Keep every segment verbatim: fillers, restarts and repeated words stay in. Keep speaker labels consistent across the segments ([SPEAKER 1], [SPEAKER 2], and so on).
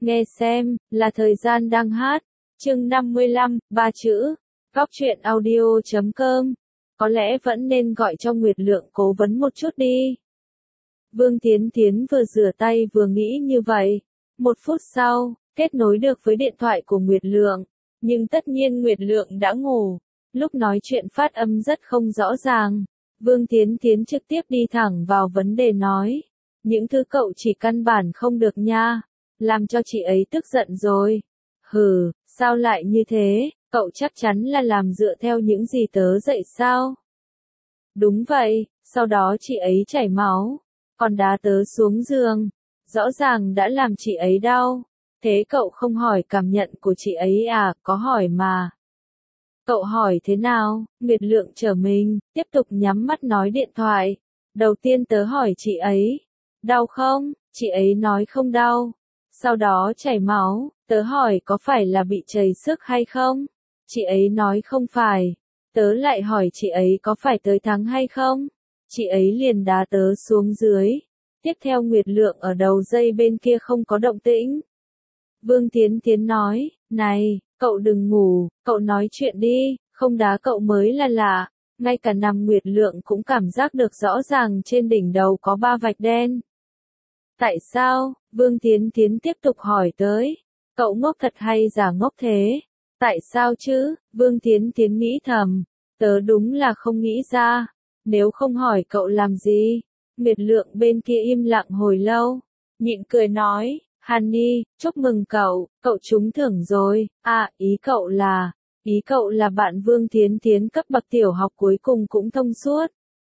[SPEAKER 1] Nghe xem, là thời gian đang hát. Chương năm mươi lăm, ba chữ. Góc truyện audio chấm com. Có lẽ vẫn nên gọi cho Nguyệt Lượng cố vấn một chút đi. Vương Tiến Tiến vừa rửa tay vừa nghĩ như vậy. Một phút sau, kết nối được với điện thoại của Nguyệt Lượng. Nhưng tất nhiên Nguyệt Lượng đã ngủ. Lúc nói chuyện phát âm rất không rõ ràng. Vương Tiến Tiến trực tiếp đi thẳng vào vấn đề nói. Những thứ cậu chỉ căn bản không được nha. Làm cho chị ấy tức giận rồi. Hừ, sao lại như thế, cậu chắc chắn là làm dựa theo những gì tớ dạy sao? Đúng vậy, sau đó chị ấy chảy máu, còn đá tớ xuống giường. Rõ ràng đã làm chị ấy đau. Thế cậu không hỏi cảm nhận của chị ấy à, có hỏi mà. Cậu hỏi thế nào? Nguyệt Lượng trở mình, tiếp tục nhắm mắt nói điện thoại. Đầu tiên tớ hỏi chị ấy, đau không? Chị ấy nói không đau. Sau đó chảy máu, tớ hỏi có phải là bị trầy xước hay không? Chị ấy nói không phải. Tớ lại hỏi chị ấy có phải tới thắng hay không? Chị ấy liền đá tớ xuống dưới. Tiếp theo Nguyệt Lượng ở đầu dây bên kia không có động tĩnh. Vương Tiến Tiến nói, này, cậu đừng ngủ, cậu nói chuyện đi, không đá cậu mới là lạ. Ngay cả nằm Nguyệt Lượng cũng cảm giác được rõ ràng trên đỉnh đầu có ba vạch đen. Tại sao? Vương Tiến Tiến tiếp tục hỏi tới. Cậu ngốc thật hay giả ngốc thế? Tại sao chứ? Vương Tiến Tiến nghĩ thầm. Tớ đúng là không nghĩ ra. Nếu không hỏi cậu làm gì? Nguyệt Lượng bên kia im lặng hồi lâu. Nhịn cười nói. Honey, chúc mừng cậu, cậu trúng thưởng rồi. À, ý cậu là... Ý cậu là bạn Vương Tiến Tiến cấp bậc tiểu học cuối cùng cũng thông suốt.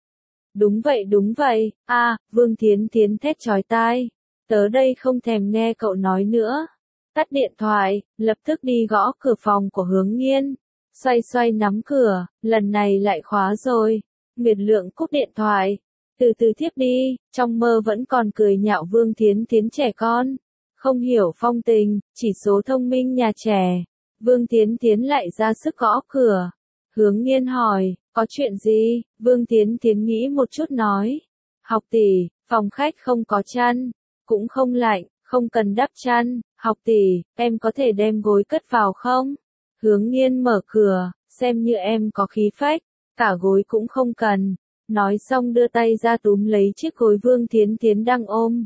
[SPEAKER 1] Đúng vậy đúng vậy, a à, Vương Tiến Tiến thét chói tai. Tớ đây không thèm nghe cậu nói nữa. Tắt điện thoại, lập tức đi gõ cửa phòng của Hướng Nghiên. Xoay xoay nắm cửa, lần này lại khóa rồi. Nguyệt Lượng cúp điện thoại. Từ từ tiếp đi, trong mơ vẫn còn cười nhạo Vương Tiến Tiến trẻ con. Không hiểu phong tình, chỉ số thông minh nhà trẻ. Vương Tiến Tiến lại ra sức gõ cửa. Hướng Nghiên hỏi, có chuyện gì? Vương Tiến Tiến nghĩ một chút nói. Học tỷ, phòng khách không có chăn, cũng không lạnh, không cần đắp chăn. Học tỷ, em có thể đem gối cất vào không? Hướng Nghiên mở cửa, xem như em có khí phách, cả gối cũng không cần. Nói xong đưa tay ra túm lấy chiếc gối Vương Tiến Tiến đang ôm.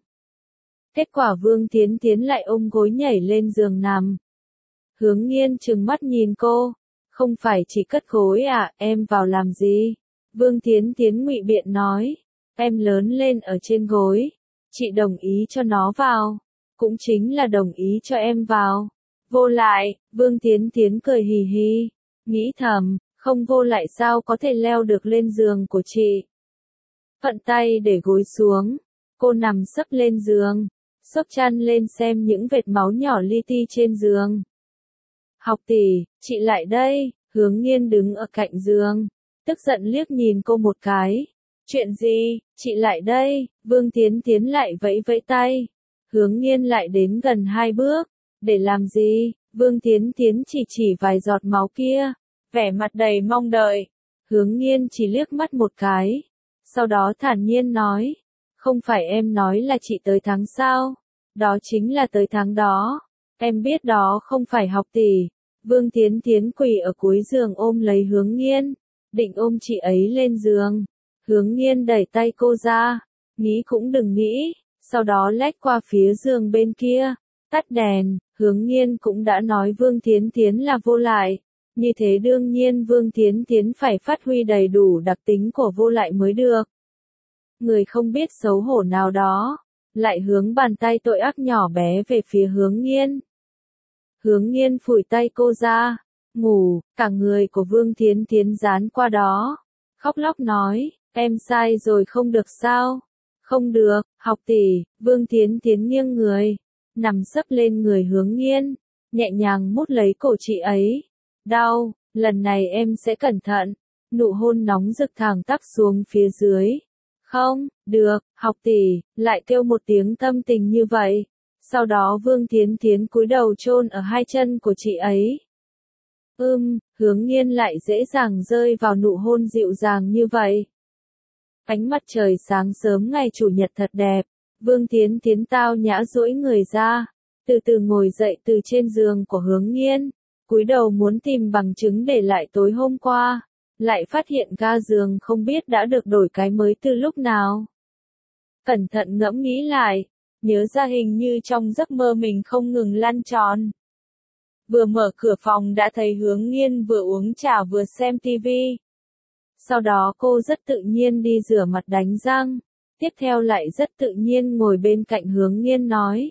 [SPEAKER 1] Kết quả Vương Tiến Tiến lại ôm gối nhảy lên giường nằm. Hướng Nghiên trừng mắt nhìn cô. Không phải chỉ cất gối à, em vào làm gì? Vương Tiến Tiến ngụy biện nói. Em lớn lên ở trên gối. Chị đồng ý cho nó vào. Cũng chính là đồng ý cho em vào. Vô lại, Vương Tiến Tiến cười hì hì. Nghĩ thầm, không vô lại sao có thể leo được lên giường của chị. Phận tay để gối xuống. Cô nằm sấp lên giường. Xốc chăn lên xem những vệt máu nhỏ li ti trên giường. Học tỷ, chị lại đây. Hướng Nghiên đứng ở cạnh giường, tức giận liếc nhìn cô một cái. Chuyện gì? Chị lại đây. Vương Tiến Tiến lại vẫy vẫy tay. Hướng Nghiên lại đến gần hai bước. Để làm gì? Vương Tiến Tiến chỉ chỉ vài giọt máu kia, vẻ mặt đầy mong đợi. Hướng Nghiên chỉ liếc mắt một cái, sau đó thản nhiên nói. Không phải em nói là chị tới tháng sao? Đó chính là tới tháng đó. Em biết đó không phải học tỷ. Vương Tiến Tiến quỳ ở cuối giường ôm lấy Hướng Nghiên, định ôm chị ấy lên giường. Hướng Nghiên đẩy tay cô ra, nghĩ cũng đừng nghĩ, sau đó lách qua phía giường bên kia, tắt đèn. Hướng Nghiên cũng đã nói Vương Tiến Tiến là vô lại, như thế đương nhiên Vương Tiến Tiến phải phát huy đầy đủ đặc tính của vô lại mới được. Người không biết xấu hổ nào đó, lại hướng bàn tay tội ác nhỏ bé về phía Hướng Nghiên. Hướng Nghiên phủi tay cô ra, ngủ, cả người của Vương Tiến Tiến dán qua đó. Khóc lóc nói, em sai rồi không được sao? Không được, học tỷ. Vương Tiến Tiến nghiêng người, nằm sấp lên người Hướng Nghiên, nhẹ nhàng mút lấy cổ chị ấy. Đau, lần này em sẽ cẩn thận. Nụ hôn nóng rực thẳng tắp xuống phía dưới. Không, được, học tỷ, lại kêu một tiếng tâm tình như vậy. Sau đó Vương Tiến Tiến cúi đầu chôn ở hai chân của chị ấy. Ưm, Hướng Nghiên lại dễ dàng rơi vào nụ hôn dịu dàng như vậy. Ánh mặt trời sáng sớm ngày chủ nhật thật đẹp. Vương Tiến Tiến tao nhã duỗi người ra, từ từ ngồi dậy từ trên giường của Hướng Nghiên, cúi đầu muốn tìm bằng chứng để lại tối hôm qua, lại phát hiện ga giường không biết đã được đổi cái mới từ lúc nào. Cẩn thận ngẫm nghĩ lại, nhớ ra hình như trong giấc mơ mình không ngừng lăn tròn. Vừa mở cửa phòng đã thấy Hướng Nghiên vừa uống trà vừa xem tivi. Sau đó cô rất tự nhiên đi rửa mặt đánh răng, tiếp theo lại rất tự nhiên ngồi bên cạnh Hướng Nghiên nói.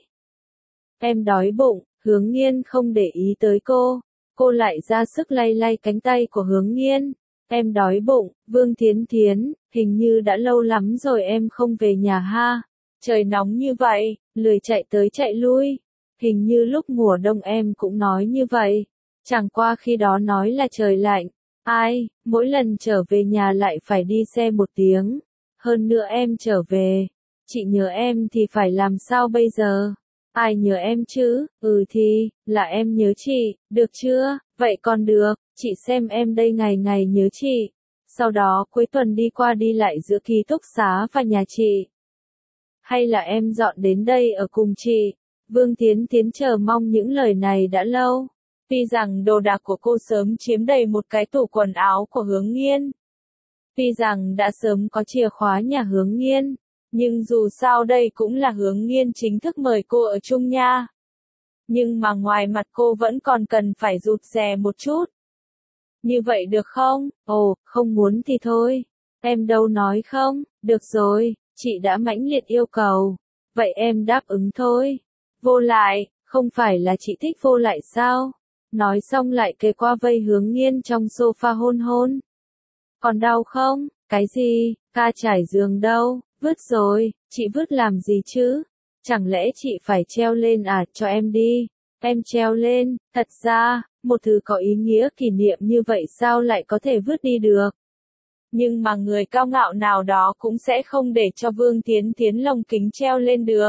[SPEAKER 1] Em đói bụng, Hướng Nghiên không để ý tới cô, cô lại ra sức lay lay cánh tay của Hướng Nghiên. Em đói bụng, Vương Thiến Thiến, hình như đã lâu lắm rồi em không về nhà ha. Trời nóng như vậy, lười chạy tới chạy lui. Hình như lúc mùa đông em cũng nói như vậy. Chẳng qua khi đó nói là trời lạnh. Ai, mỗi lần trở về nhà lại phải đi xe một tiếng. Hơn nữa em trở về. Chị nhớ em thì phải làm sao bây giờ? Ai nhớ em chứ? Ừ thì, là em nhớ chị, được chưa? Vậy còn được, chị xem em đây ngày ngày nhớ chị. Sau đó cuối tuần đi qua đi lại giữa ký túc xá và nhà chị. Hay là em dọn đến đây ở cùng chị? Vương Thiến Thiến chờ mong những lời này đã lâu. Tuy rằng đồ đạc của cô sớm chiếm đầy một cái tủ quần áo của Hướng Nghiên. Tuy rằng đã sớm có chìa khóa nhà Hướng Nghiên. Nhưng dù sao đây cũng là Hướng Nghiên chính thức mời cô ở chung nha. Nhưng mà ngoài mặt cô vẫn còn cần phải rụt rè một chút. Như vậy được không? Ồ, không muốn thì thôi. Em đâu nói không, được rồi, chị đã mãnh liệt yêu cầu. Vậy em đáp ứng thôi. Vô lại, không phải là chị thích vô lại sao? Nói xong lại kề qua vây Hướng Nghiên trong sofa hôn hôn. Còn đau không? Cái gì? Ca trải giường đâu? Vứt rồi, chị vứt làm gì chứ? Chẳng lẽ chị phải treo lên à, cho em đi. Em treo lên, thật ra, một thứ có ý nghĩa kỷ niệm như vậy sao lại có thể vứt đi được? Nhưng mà người cao ngạo nào đó cũng sẽ không để cho Vương Thiến Thiến lồng kính treo lên được.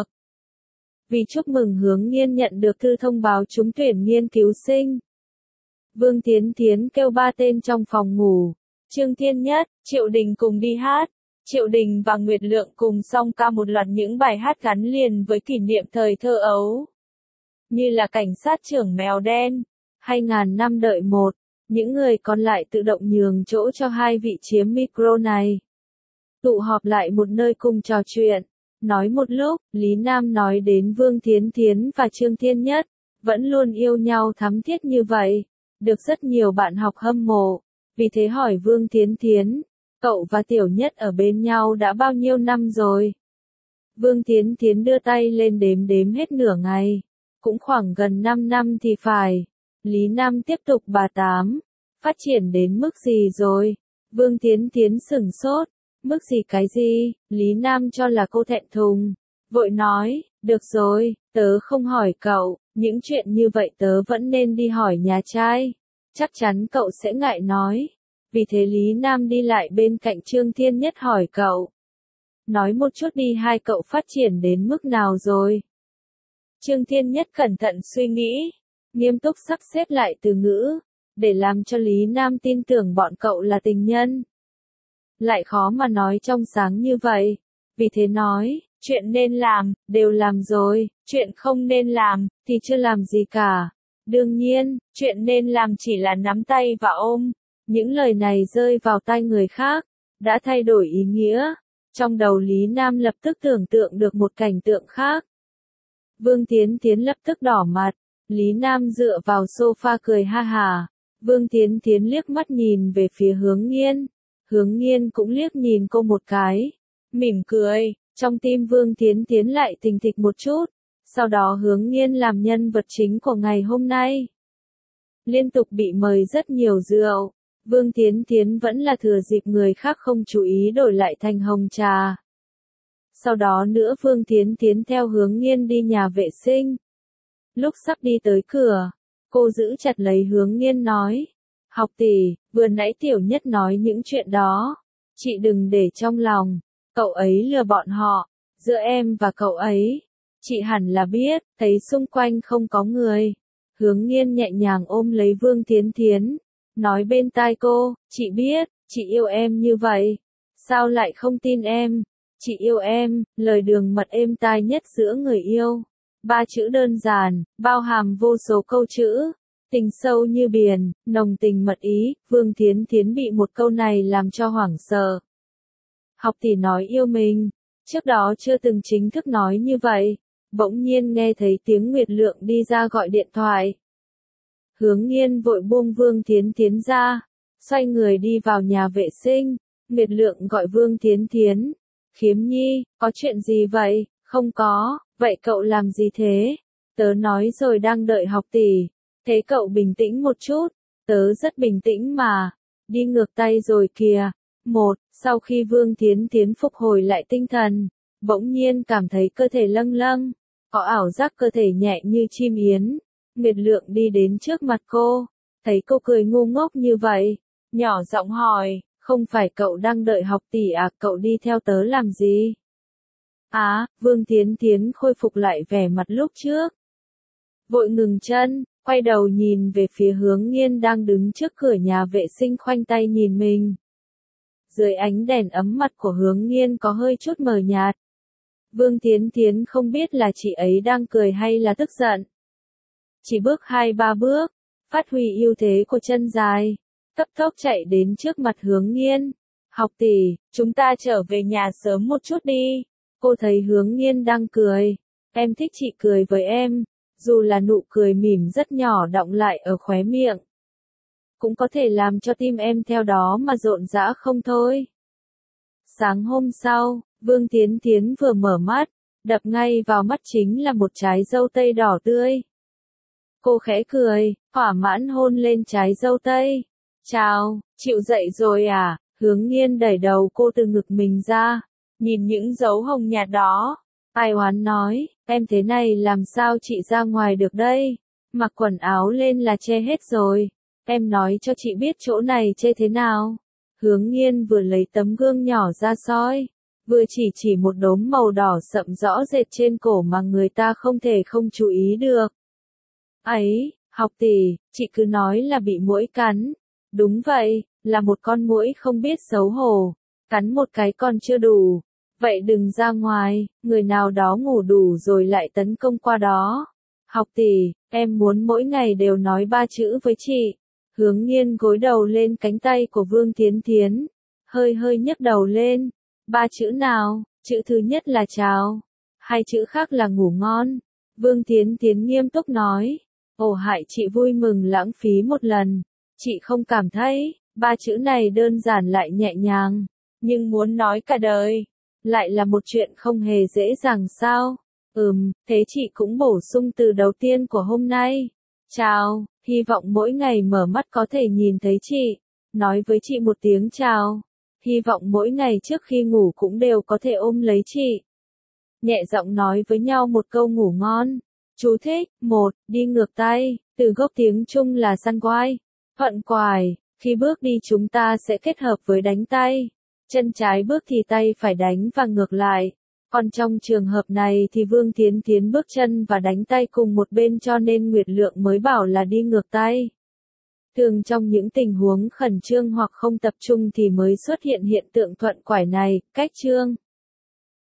[SPEAKER 1] Vì chúc mừng Hướng Nghiên nhận được thư thông báo trúng tuyển nghiên cứu sinh. Vương Thiến Thiến kêu ba tên trong phòng ngủ. Trương Thiên Nhất, Triệu Đình cùng đi hát. Triệu Đình và Nguyệt Lượng cùng song ca một loạt những bài hát gắn liền với kỷ niệm thời thơ ấu. Như là Cảnh sát trưởng mèo đen, hay Ngàn năm đợi một. Những người còn lại tự động nhường chỗ cho hai vị chiếm micro này. Tụ họp lại một nơi cùng trò chuyện. Nói một lúc, Lý Nam nói đến Vương Thiến Thiến và Trương Thiên Nhất, vẫn luôn yêu nhau thắm thiết như vậy. Được rất nhiều bạn học hâm mộ. Vì thế hỏi Vương Thiến Thiến, cậu và Tiểu Nhất ở bên nhau đã bao nhiêu năm rồi? Vương Thiến Thiến đưa tay lên đếm đếm hết nửa ngày. Cũng khoảng gần năm năm thì phải. Lý Nam tiếp tục bà tám. Phát triển đến mức gì rồi? Vương Thiến Thiến sửng sốt. Mức gì cái gì? Lý Nam cho là cô thẹn thùng. Vội nói, được rồi, tớ không hỏi cậu, những chuyện như vậy tớ vẫn nên đi hỏi nhà trai. Chắc chắn cậu sẽ ngại nói. Vì thế Lý Nam đi lại bên cạnh Trương Thiên Nhất hỏi cậu. Nói một chút đi, hai cậu phát triển đến mức nào rồi? Trương Thiên Nhất cẩn thận suy nghĩ, nghiêm túc sắp xếp lại từ ngữ, để làm cho Lý Nam tin tưởng bọn cậu là tình nhân. Lại khó mà nói trong sáng như vậy. Vì thế nói, chuyện nên làm, đều làm rồi, chuyện không nên làm, thì chưa làm gì cả. Đương nhiên, chuyện nên làm chỉ là nắm tay và ôm. Những lời này rơi vào tai người khác, đã thay đổi ý nghĩa. Trong đầu Lý Nam lập tức tưởng tượng được một cảnh tượng khác. Vương Thiến Thiến lập tức đỏ mặt. Lý Nam dựa vào sofa cười ha hà. Vương Thiến Thiến liếc mắt nhìn về phía Hướng Nghiên. Hướng Nghiên cũng liếc nhìn cô một cái. Mỉm cười, trong tim Vương Thiến Thiến lại thình thịch một chút. Sau đó Hướng Nghiên làm nhân vật chính của ngày hôm nay. Liên tục bị mời rất nhiều rượu. Vương Thiến Thiến vẫn là thừa dịp người khác không chú ý đổi lại thành hồng trà. Sau đó nữa Vương Thiến Thiến theo Hướng Nghiên đi nhà vệ sinh. Lúc sắp đi tới cửa, cô giữ chặt lấy Hướng Nghiên nói. Học tỷ, vừa nãy Tiểu Nhất nói những chuyện đó. Chị đừng để trong lòng, cậu ấy lừa bọn họ. Giữa em và cậu ấy, chị hẳn là biết, thấy xung quanh không có người. Hướng Nghiên nhẹ nhàng ôm lấy Vương Thiến Thiến. Nói bên tai cô, chị biết, chị yêu em như vậy. Sao lại không tin em? Chị yêu em, lời đường mật êm tai nhất giữa người yêu. Ba chữ đơn giản, bao hàm vô số câu chữ. Tình sâu như biển, nồng tình mật ý, Vương Thiến Thiến bị một câu này làm cho hoảng sợ. Học tỷ nói yêu mình, trước đó chưa từng chính thức nói như vậy, bỗng nhiên nghe thấy tiếng Nguyệt Lượng đi ra gọi điện thoại. Hướng Nghiên vội buông Vương Thiến Thiến ra, xoay người đi vào nhà vệ sinh, Nguyệt Lượng gọi Vương Thiến Thiến. Khiếm Nhi, có chuyện gì vậy? Không có, vậy cậu làm gì thế? Tớ nói rồi đang đợi học tỷ. Thế cậu bình tĩnh một chút, tớ rất bình tĩnh mà. Đi ngược tay rồi kìa. Một, sau khi Vương Thiến Thiến phục hồi lại tinh thần, bỗng nhiên cảm thấy cơ thể lâng lâng, có ảo giác cơ thể nhẹ như chim yến. Nguyệt Lượng đi đến trước mặt cô, thấy cô cười ngu ngốc như vậy, nhỏ giọng hỏi, không phải cậu đang đợi học tỷ à, cậu đi theo tớ làm gì? Á, Vương Thiến Thiến khôi phục lại vẻ mặt lúc trước. Vội ngừng chân, quay đầu nhìn về phía Hướng Nghiên đang đứng trước cửa nhà vệ sinh khoanh tay nhìn mình. Dưới ánh đèn ấm mặt của Hướng Nghiên có hơi chút mờ nhạt. Vương Thiến Thiến không biết là chị ấy đang cười hay là tức giận. Chỉ bước hai ba bước, phát huy ưu thế của chân dài, cấp tốc chạy đến trước mặt Hướng Nghiên. Học tỷ, chúng ta trở về nhà sớm một chút đi. Cô thấy Hướng Nghiên đang cười. Em thích chị cười với em, dù là nụ cười mỉm rất nhỏ đọng lại ở khóe miệng. Cũng có thể làm cho tim em theo đó mà rộn rã không thôi. Sáng hôm sau, Vương Thiến Thiến vừa mở mắt, đập ngay vào mắt chính là một trái dâu tây đỏ tươi. Cô khẽ cười, thỏa mãn hôn lên trái dâu tây. Chào, chịu dậy rồi à? Hướng Nghiên đẩy đầu cô từ ngực mình ra, nhìn những dấu hồng nhạt đó. Ai oán nói, em thế này làm sao chị ra ngoài được đây? Mặc quần áo lên là che hết rồi. Em nói cho chị biết chỗ này che thế nào. Hướng Nghiên vừa lấy tấm gương nhỏ ra soi, vừa chỉ chỉ một đốm màu đỏ sậm rõ rệt trên cổ mà người ta không thể không chú ý được. Ấy, học tỷ, chị cứ nói là bị muỗi cắn. Đúng vậy, là một con muỗi không biết xấu hổ. Cắn một cái còn chưa đủ. Vậy đừng ra ngoài, người nào đó ngủ đủ rồi lại tấn công qua đó. Học tỷ, em muốn mỗi ngày đều nói ba chữ với chị. Hướng Nghiên gối đầu lên cánh tay của Vương Thiến Thiến, hơi hơi nhấc đầu lên. Ba chữ nào? Chữ thứ nhất là chào, hai chữ khác là ngủ ngon. Vương Thiến Thiến nghiêm túc nói. Ồ, hại chị vui mừng lãng phí một lần. Chị không cảm thấy, ba chữ này đơn giản lại nhẹ nhàng, nhưng muốn nói cả đời, lại là một chuyện không hề dễ dàng sao? Ừm, thế chị cũng bổ sung từ đầu tiên của hôm nay. Chào, hy vọng mỗi ngày mở mắt có thể nhìn thấy chị, nói với chị một tiếng chào. Hy vọng mỗi ngày trước khi ngủ cũng đều có thể ôm lấy chị. Nhẹ giọng nói với nhau một câu ngủ ngon. Chú thích, một, đi ngược tay, từ gốc tiếng Trung là săn quai, thuận quài, khi bước đi chúng ta sẽ kết hợp với đánh tay. Chân trái bước thì tay phải đánh và ngược lại. Còn trong trường hợp này thì Vương Thiến Thiến bước chân và đánh tay cùng một bên cho nên Nguyệt Lượng mới bảo là đi ngược tay. Thường trong những tình huống khẩn trương hoặc không tập trung thì mới xuất hiện hiện tượng thuận quải này, cách chương.